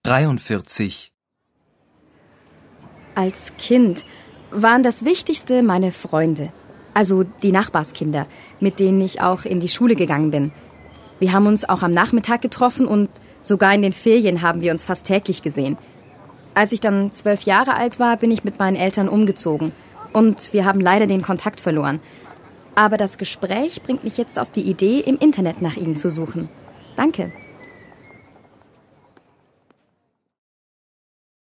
43. Als Kind waren das Wichtigste meine Freunde, also die Nachbarskinder, mit denen ich auch in die Schule gegangen bin. Wir haben uns auch am Nachmittag getroffen und sogar in den Ferien haben wir uns fast täglich gesehen. Als ich dann 12 Jahre alt war, bin ich mit meinen Eltern umgezogen und wir haben leider den Kontakt verloren. Aber das Gespräch bringt mich jetzt auf die Idee, im Internet nach ihnen zu suchen. Danke.